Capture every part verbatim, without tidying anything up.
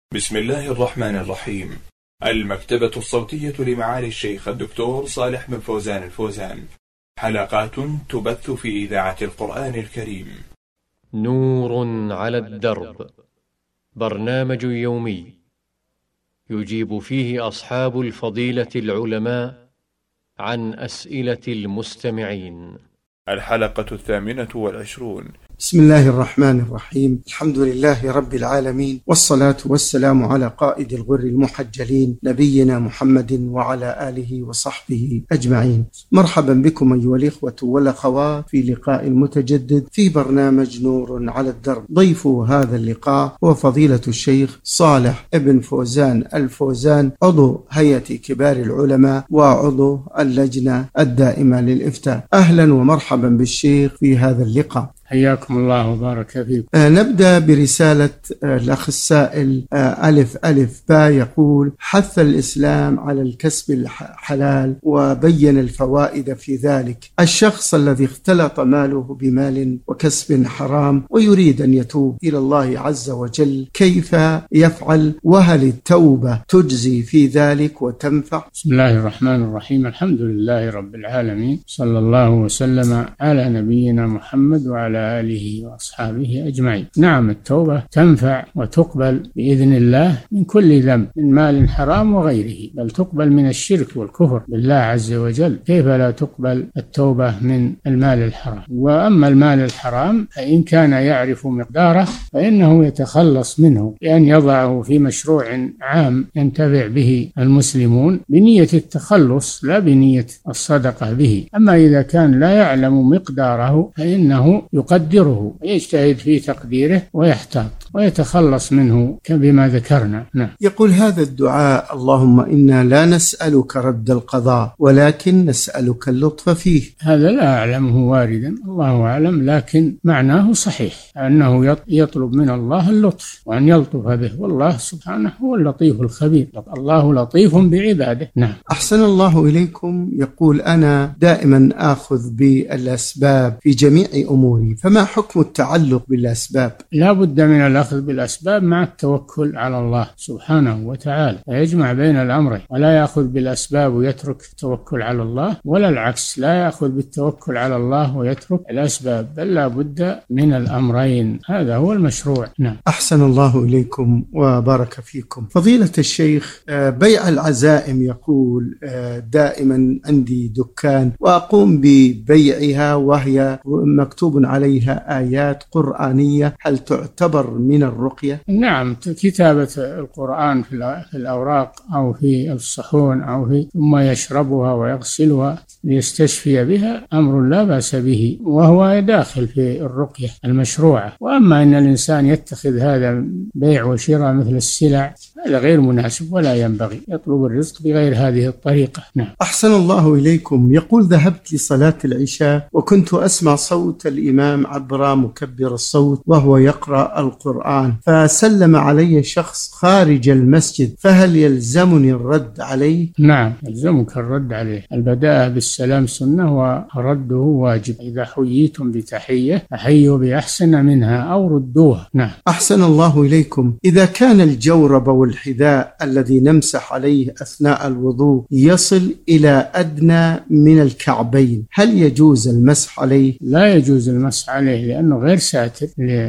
بسم الله الرحمن الرحيم. المكتبة الصوتية لمعالي الشيخ الدكتور صالح بن فوزان الفوزان، حلقات تبث في إذاعة القرآن الكريم. نور على الدرب، برنامج يومي يجيب فيه أصحاب الفضيلة العلماء عن أسئلة المستمعين. الحلقة الثامنة والعشرون. بسم الله الرحمن الرحيم. الحمد لله رب العالمين، والصلاة والسلام على قائد الغر المحجلين نبينا محمد وعلى آله وصحبه أجمعين. مرحبا بكم أيها الإخوة والأخوات في لقاء متجدد في برنامج نور على الدرب. ضيف هذا اللقاء هو فضيلة الشيخ صالح بن فوزان الفوزان، عضو هيئة كبار العلماء وعضو اللجنة الدائمة للإفتاء. أهلا ومرحبا بالشيخ في هذا اللقاء. حياكم الله وبارك فيكم. آه نبدأ برسالة آه الأخ السائل آه ألف ألف با، يقول: حث الإسلام على الكسب الحلال وبين الفوائد في ذلك. الشخص الذي اختلط ماله بمال وكسب حرام ويريد أن يتوب إلى الله عز وجل، كيف يفعل؟ وهل التوبة تجزي في ذلك وتنفع؟ بسم الله الرحمن الرحيم. الحمد لله رب العالمين، صلى الله وسلم على نبينا محمد وعلى آله وأصحابه أجمعين. نعم، التوبة تنفع وتقبل بإذن الله من كل ذنب، من مال حرام وغيره، بل تقبل من الشرك والكفر بالله عز وجل. كيف لا تقبل التوبة من المال الحرام؟ وأما المال الحرام فإن كان يعرف مقداره فإنه يتخلص منه بأن يضعه في مشروع عام ينتفع به المسلمون بنية التخلص لا بنية الصدقة به. أما إذا كان لا يعلم مقداره فإنه يقدره ويجتهد في تقديره ويحتاط ويتخلص منه بما ذكرنا. نعم. يقول هذا الدعاء: اللهم إنا لا نسألك رد القضاء ولكن نسألك اللطف فيه. هذا لا أعلمه واردا، الله أعلم، لكن معناه صحيح، أنه يطلب من الله اللطف وأن يلطف به، والله سبحانه هو اللطيف الخبير. الله لطيف بعباده. نعم. أحسن الله إليكم. يقول: أنا دائما آخذ بالأسباب في جميع أموري، فما حكم التعلق بالأسباب؟ لا بد من الأخذ بالأسباب مع التوكل على الله سبحانه وتعالى، فيجمع بين الأمرين، ولا يأخذ بالأسباب ويترك التوكل على الله، ولا العكس، لا يأخذ بالتوكل على الله ويترك الأسباب، بل لا بد من الأمرين. هذا هو المشروع. نعم. أحسن الله إليكم وبارك فيكم. فضيلة الشيخ، بيع العزائم، يقول: دائما عندي دكان وأقوم ببيعها وهي مكتوب عليها آيات قرآنية، هل تعتبر من الرقية؟ نعم، كتابة القرآن في الأوراق أو في الصحون أو في ثم يشربها ويغسلها ليستشفي بها أمر لا بأس به، وهو داخل في الرقية المشروعة. وأما أن الإنسان يتخذ هذا بيع وشراء مثل السلع، هذا غير مناسب ولا ينبغي، يطلب الرزق بغير هذه الطريقة. نعم. أحسن الله إليكم. يقول: ذهبت لصلاة العشاء وكنت أسمع صوت الإمام عبر مكبر الصوت وهو يقرأ القرآن، فسلم علي شخص خارج المسجد، فهل يلزمني الرد عليه؟ نعم، يلزمك الرد عليه. البداءة بالسلام سنة ورده واجب. إذا حييتم بتحية فحيوا بأحسن منها أو ردوها. نعم. أحسن الله إليكم. إذا كان الجورب والحذاء الذي نمسح عليه أثناء الوضوء يصل إلى أدنى من الكعبين، هل يجوز المسح عليه؟ لا يجوز المسح عليه، لأنه غير ساتر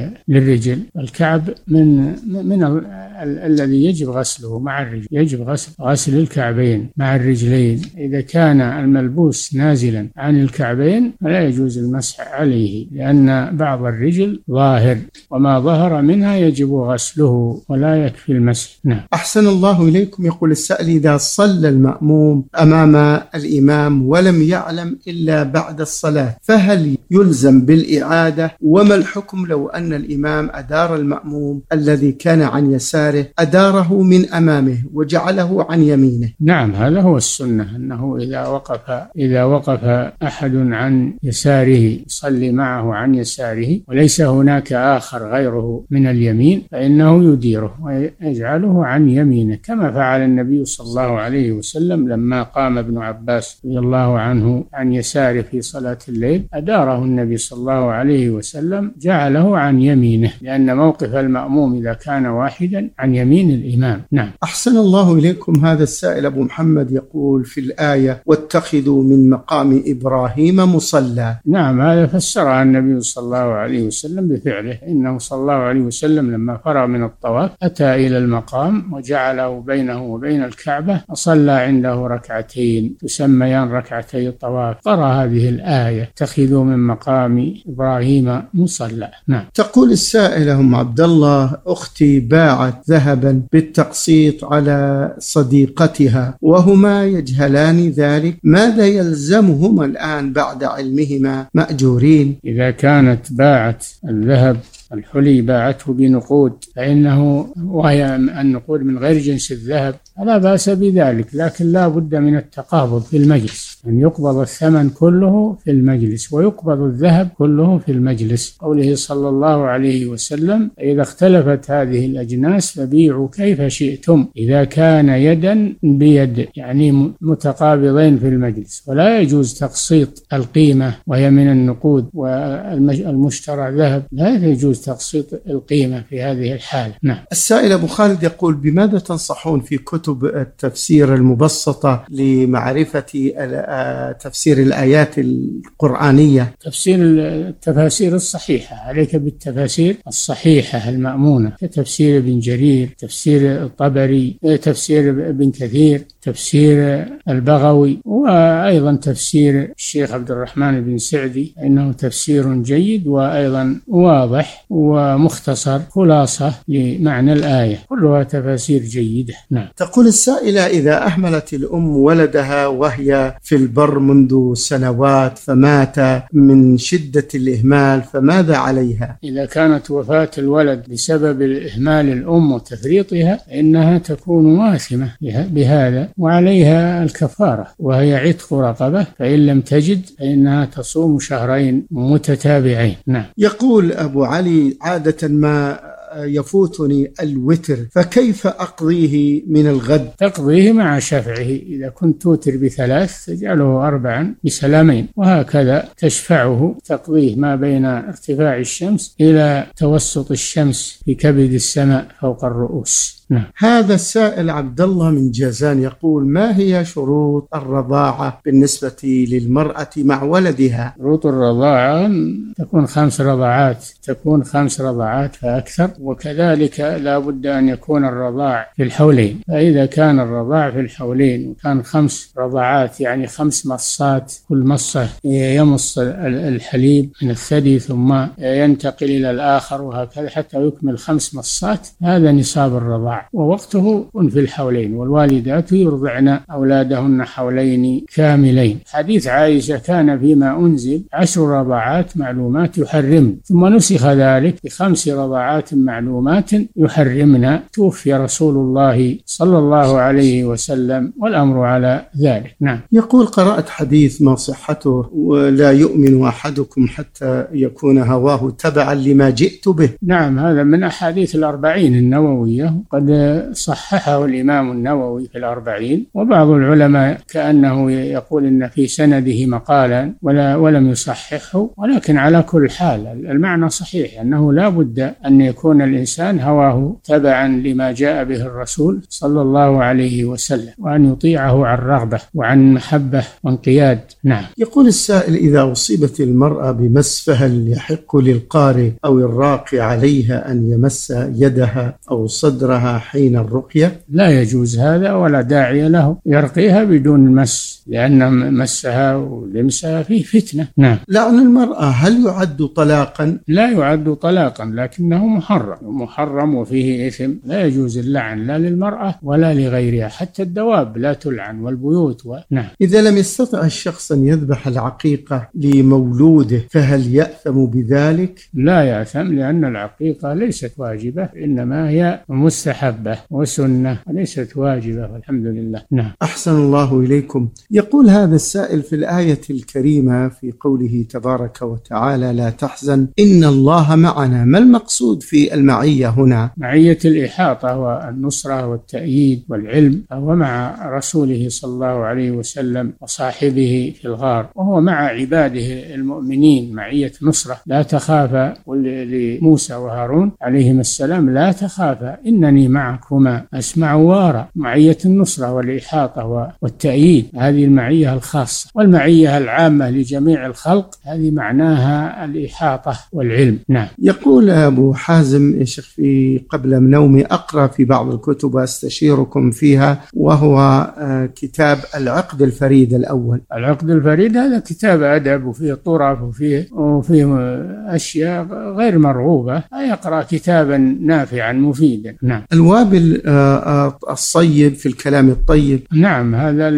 للرجل. الكعب من من ال... ال... الذي يجب غسله مع الرجل، يجب غسل غسل الكعبين مع الرجلين. إذا كان الملبوس نازلا عن الكعبين فلا يجوز المسح عليه، لأن بعض الرجل ظاهر وما ظهر منها يجب غسله ولا يكفي المسح. نعم. أحسن الله إليكم. يقول السائل: إذا صلى المأموم أمام الإمام ولم يعلم إلا بعد الصلاة، فهل يلزم بالإعادة؟ وما الحكم لو أن الإمام أدار المأموم الذي كان عن يساره أداره من أمامه وجعله عن يمينه؟ نعم، هذا هو السنة، أنه إذا وقف إذا وقف أحد عن يساره يصلي معه عن يساره وليس هناك آخر غيره من اليمين فإنه يديره ويجعله عن يمينه، كما فعل النبي صلى الله عليه وسلم لما قام ابن عباس رضي الله عنه عن يساره في صلاة الليل، أداره النبي صلى الله عليه وسلم جعله عن يمينه، لأن موقف المأموم إذا كان واحدا عن يمين الإمام. نعم. أحسن الله إليكم. هذا السائل أبو محمد يقول في الآية واتخذوا من مقام إبراهيم مصلى. نعم، هذا فسرها النبي صلى الله عليه وسلم بفعله، إنه صلى الله عليه وسلم لما فرغ من الطواف أتى إلى المقام وجعله بينه وبين الكعبة وصلى عنده ركعتين تسميان ركعتي الطواف، قرأ هذه الآية اتخذوا من مقام إبراهيم مصلى. نعم. تقول السائلة أم عبد الله أختي باعت ذهبا بالتقسيط على صديقتها وهما يجهلان ذلك، ماذا يلزمهما الآن بعد علمهما مأجورين؟ إذا كانت باعت الذهب الحلي باعته بنقود فإنه، وهي النقود من غير جنس الذهب، لا بأس بذلك، لكن لا بد من التقابض في المجلس، أن يقبض الثمن كله في المجلس ويقبض الذهب كله في المجلس. قوله صلى الله عليه وسلم إذا اختلفت هذه الأجناس فبيعوا كيف شئتم إذا كان يدا بيد، يعني متقابضين في المجلس، ولا يجوز تقسيط القيمة وهي من النقود والمشترى ذهب، لا يجوز تقسيط القيمة في هذه الحالة. نعم. السائل أبو خالد يقول بماذا تنصحون في كتب التفسير المبسطة لمعرفة تفسير الآيات القرآنية؟ تفسير التفاسير الصحيحة، عليك بالتفاسير الصحيحة المأمونة، كتفسير ابن جرير، تفسير الطبري، تفسير ابن كثير، تفسير البغوي، وأيضا تفسير الشيخ عبد الرحمن بن سعدي، إنه تفسير جيد وأيضا واضح ومختصر خلاصة لمعنى الآية، كلها تفاسير جيدة. نعم. تقول السائلة إذا أهملت الأم ولدها وهي في البر منذ سنوات فمات من شدة الإهمال فماذا عليها؟ إذا كانت وفاة الولد بسبب الإهمال الأم وتفريطها إنها تكون واثمة بهذا وعليها الكفارة، وهي عتق رقبة، فإن لم تجد فإنها تصوم شهرين متتابعين. نعم. يقول أبو علي عادة ما يفوتني الوتر فكيف أقضيه من الغد؟ تقضيه مع شفعه، إذا كنت توتر بثلاث تجعله أربعا بسلامين، وهكذا تشفعه، تقضيه ما بين ارتفاع الشمس إلى توسط الشمس في كبد السماء فوق الرؤوس. نعم. هذا السائل عبد الله من جازان يقول ما هي شروط الرضاعة بالنسبة للمرأة مع ولدها؟ شروط الرضاعة تكون خمس رضاعات، تكون خمس رضاعات فأكثر، وكذلك لا بد أن يكون الرضاع في الحولين، فإذا كان الرضاع في الحولين وكان خمس رضاعات يعني خمس مصات، كل مصة يمص الحليب من الثدي ثم ينتقل إلى الآخر وهكذا حتى يكمل خمس مصات، هذا نصاب الرضاع، ووقته في الحولين، والوالدات يرضعن أولادهن حولين كاملين. حديث عائشة كان فيما أنزل عشر رضاعات معلومات يحرمن، ثم نسخ ذلك بخمس رضاعات معلومات يحرمن، توفي رسول الله صلى الله عليه وسلم والأمر على ذلك. نعم. يقول قرأت حديث ما صحته ولا يؤمن أحدكم حتى يكون هواه تبعا لما جئت به. نعم، هذا من أحاديث الأربعين النووية، قد صححه الإمام النووي في الأربعين، وبعض العلماء كأنه يقول إن في سنده مقالا ولا ولم يصححه، ولكن على كل حال المعنى صحيح، أنه لا بد أن يكون الإنسان هواه تبعا لما جاء به الرسول صلى الله عليه وسلم، وأن يطيعه عن رغبة وعن محبة وانقياد. نعم. يقول السائل إذا أصيبت المرأة بمس فهل يحق للقارئ أو الراقي عليها أن يمس يدها أو صدرها حين الرقية؟ لا يجوز هذا ولا داعي له، يرقيها بدون المس، لأن مسها ولمسها فيه فتنة. نعم. لعن المرأة هل يعد طلاقا؟ لا يعد طلاقا، لكنه محرم محرم وفيه إثم، لا يجوز اللعن لا للمرأة ولا لغيرها، حتى الدواب لا تلعن والبيوت و... نعم. إذا لم يستطع الشخص أن يذبح العقيقة لمولوده فهل يأثم بذلك؟ لا يأثم، لأن العقيقة ليست واجبة، إنما هي مستحبة وسنة وليست واجبة، والحمد لله. نعم. أحسن الله إليكم. يقول هذا السائل في الآية الكريمة في قوله تبارك وتعالى لا تحزن إن الله معنا، ما المقصود في المعية هنا؟ معية الإحاطة والنصرة والتأييد والعلم، هو مع رسوله صلى الله عليه وسلم وصاحبه في الغار، وهو مع عباده المؤمنين معية نصرة. لا تخافا، لموسى وهارون عليهما السلام لا تخافا إنني معكما أسمع وأرى، معية النصرة والإحاطة والتأييد، هذه المعية الخاصة. والمعية العامة لجميع الخلق هذه معناها الإحاطة والعلم. نعم. يقول أبو حازم: يا شيخ، في قبل نومي أقرأ في بعض الكتب أستشيركم فيها، وهو كتاب العقد الفريد الأول. العقد الفريد هذا كتاب أدب وفيه طرف وفيه, وفيه أشياء غير مرغوبة، يقرأ كتابا نافعا مفيدا. نعم. الوابل الصيب في الكلام الطيب. نعم، هذا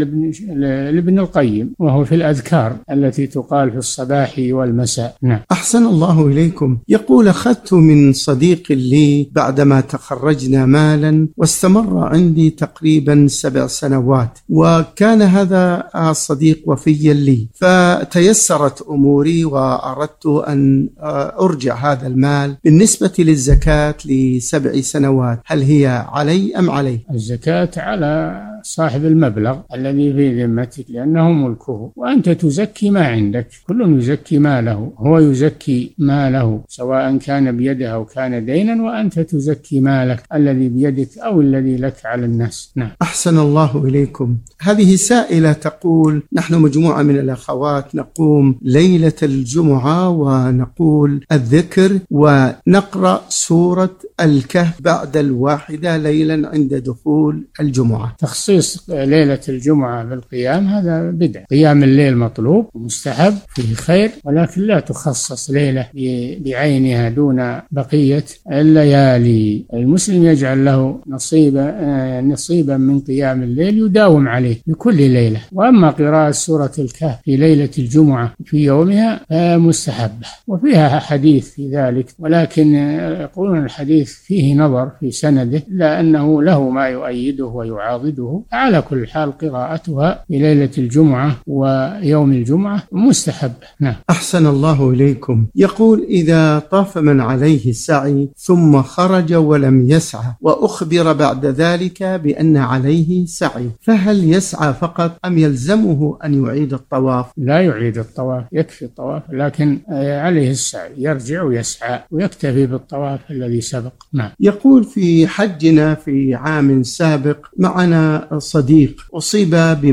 لابن القيم، وهو في الأذكار التي تقال في الصباح والمساء. نعم. أحسن الله إليكم. يقول: أخذت من صديق لي بعدما تخرجنا مالا، واستمر عندي تقريبا سبع سنوات، وكان هذا الصديق وفيا لي، فتيسرت أموري وأردت أن أرجع هذا المال. بالنسبة للزكاة لسبع سنوات، هل هي علي أم عليه؟ الزكاة على صاحب المبلغ الذي في ذمتك، لأنه ملكه، وأنت تزكي ما عندك. كل يزكي ماله، هو يزكي ماله سواء كان بيده أو كان دينا، وأنت تزكي مالك الذي بيدك أو الذي لك على الناس. نعم. أحسن الله إليكم. هذه سائلة تقول: نحن مجموعة من الأخوات نقوم ليلة الجمعة ونقول الذكر ونقرأ سورة الكهف بعد الواحدة ليلا عند دخول الجمعة. تخصيص ليلة الجمعة بالقيام هذا بدعة. قيام الليل مطلوب ومستحب، فيه خير، ولكن لا تخصص ليلة بعينها دون بقية الليالي. المسلم يجعل له نصيبا نصيبا من قيام الليل يداوم عليه بكل ليلة. وأما قراءة سورة الكهف في ليلة الجمعة في يومها مستحبة، وفيها حديث في ذلك، ولكن يقولون الحديث فيه نظر في سنده، إلا أنه له ما يؤيده ويعاضده. على كل حال قراءتها في ليلة الجمعة ويوم الجمعة مستحبة. نعم. أحسن الله إليكم. يقول: إذا طاف من عليه السعي ثم خرج ولم يسعى، وأخبر بعد ذلك بأن عليه سعي، فهل يسعى فقط أم يلزمه أن يعيد الطواف؟ لا يعيد الطواف، يكفي الطواف، لكن عليه السعي، يرجع ويسعى ويكتفي بالطواف الذي سبق. نعم. يقول: في حجنا في عام سابق معنا صديق أصيب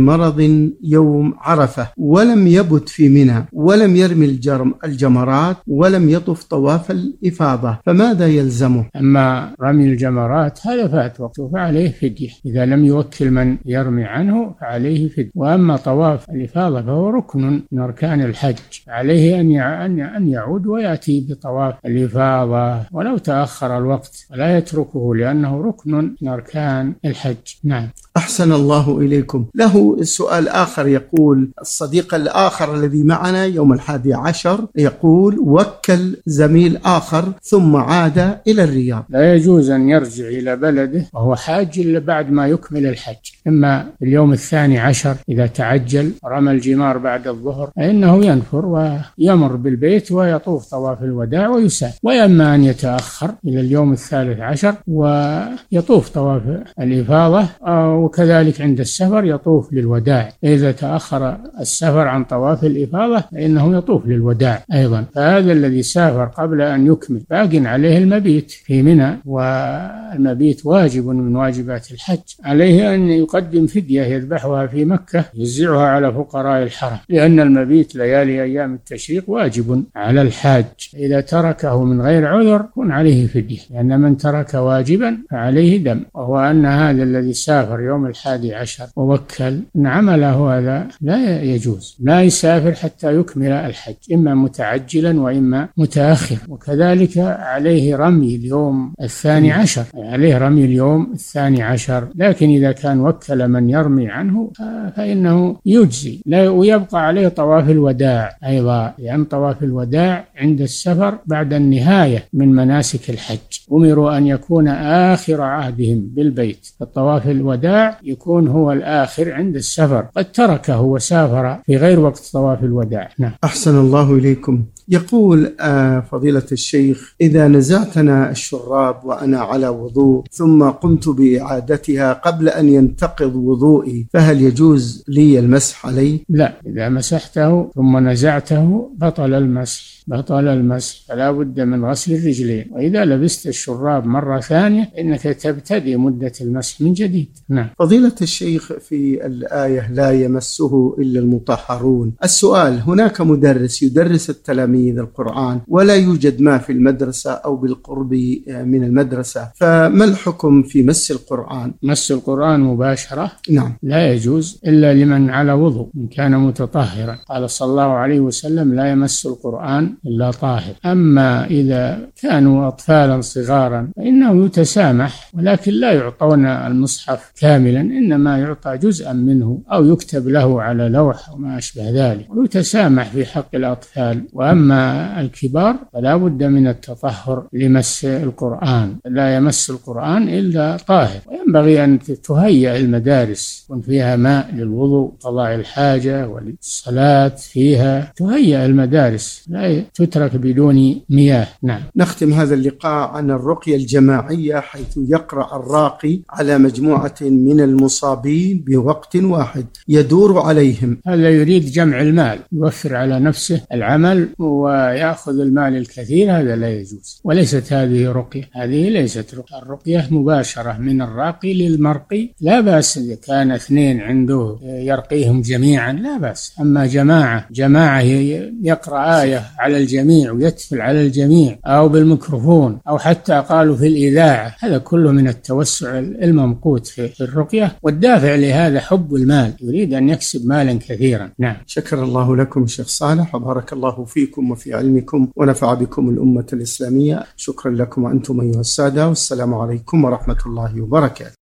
بمرض يوم عرفة، ولم يبت في منى، ولم يرمي الجرم الجمرات، ولم يطف طواف الإفاضة، فماذا يلزمه؟ أما رمي الجمرات هذا فات وقته فعليه فدية، إذا لم يوكل من يرمي عنه فعليه فدية. وأما طواف الإفاضة فهو ركن من أركان الحج، عليه أن يعود ويأتي بطواف الإفاضة ولو تأخر الوقت، ولا يتركه لأنه ركن من أركان الحج. نعم. أحسن الله إليكم. له سؤال آخر، يقول الصديق الآخر الذي معنا يوم الحادي عشر، يقول: وكل زميل آخر ثم عاد إلى الرياض. لا يجوز أن يرجع إلى بلده وهو حاج إلا بعد ما يكمل الحج. إما اليوم الثاني عشر إذا تعجل رمى الجمار بعد الظهر فإنه ينفر ويمر بالبيت ويطوف طواف الوداع ويسافر، وإما أن يتأخر إلى اليوم الثالث عشر ويطوف طواف الإفاضة، وكذلك عند السفر يطوف للوداع. إذا تأخر السفر عن طواف الإفاضة فإنه يطوف للوداع أيضا. فهذا الذي سافر قبل أن يكمل باق عليه المبيت في منى، والمبيت واجب من واجبات الحج. عليه أن يقدم فدية يذبحها في مكة يوزعها على فقراء الحرم، لأن المبيت ليالي أيام التشريق واجب على الحاج. إذا تركه من غير عذر كن عليه فدية، لأن من ترك واجبا فعليه دم. وهو أن هذا الذي سافر يوم الحادي عشر ووكل إن عمله هذا لا يجوز، لا يسافر حتى يكمل الحج، إما متعجلا وإما متأخر. وكذلك عليه رمي اليوم الثاني عشر، عليه رمي اليوم الثاني عشر. لكن إذا كان وكل من يرمي عنه فإنه يجزي، لا ويبقى عليه طواف الوداع أيضا، لأن طواف الوداع عند السفر بعد النهاية من مناسك الحج. أمروا أن يكون آخر عهدهم بالبيت. الطواف الوداع يكون هو الآخر عند السفر، قد تركه وسافر في غير وقت طواف الوداع. نعم. أحسن الله إليكم. يقول آه فضيلة الشيخ: إذا نزعتنا الشراب وأنا على وضوء ثم قمت بإعادتها قبل أن ينتقض وضوئي، فهل يجوز لي المسح عليه؟ لا، إذا مسحته ثم نزعته بطل المسح، بطل المسح، فلا بد من غسل الرجلين. وإذا لبست الشراب مرة ثانية إنك تبتدئ مدة المسح من جديد. نعم. فضيلة الشيخ، في الآية لا يمسه إلا المطهرون، السؤال: هناك مدرس يدرس التلاميذ القرآن ولا يوجد ما في المدرسة أو بالقرب من المدرسة، فما الحكم في مس القرآن؟ مس القرآن مباشرة نعم لا يجوز إلا لمن على وضوء إن كان متطهرا. قال صلى الله عليه وسلم: لا يمس القرآن إلا طاهر. أما إذا كانوا أطفالا صغارا فإنه يتسامح، ولكن لا يعطون المصحف كاملا، إنما يعطى جزءا منه أو يكتب له على لوح وما أشبه ذلك، ويتسامح في حق الأطفال. وأما الكبار فلا بد من التطهر لمس القرآن، لا يمس القرآن إلا طاهر. وينبغي أن تهيئ المدارس يكون فيها ماء للوضوء، قضاء الحاجة والصلاة فيها، تهيئ المدارس، لا تترك بدون مياه. نعم. نختم هذا اللقاء عن الرقية الجماعية، حيث يقرأ الراقي على مجموعة من المصابين بوقت واحد يدور عليهم. هذا يريد جمع المال، يوفر على نفسه العمل ويأخذ المال الكثير، هذا لا يجوز. وليست هذه رقية، هذه ليست رقية. الرقية مباشرة من الراقي للمرقي، لا بأس إذا كان اثنين عنده يرقيهم جميعا، لا بأس. أما جماعة جماعة يقرأ آية على الجميع ويتفل على الجميع أو بالميكروفون أو حتى قالوا في الإذاعة، هذا كله من التوسع الممقوت في الرقية. والدافع لهذا حب المال، يريد أن يكسب مالا كثيرا. نعم. شكر الله لكم شيخ صالح، وبارك الله فيكم وفي علمكم، ونفع بكم الأمة الإسلامية. شكرا لكم وأنتم أيها السادة، والسلام عليكم ورحمة الله وبركاته.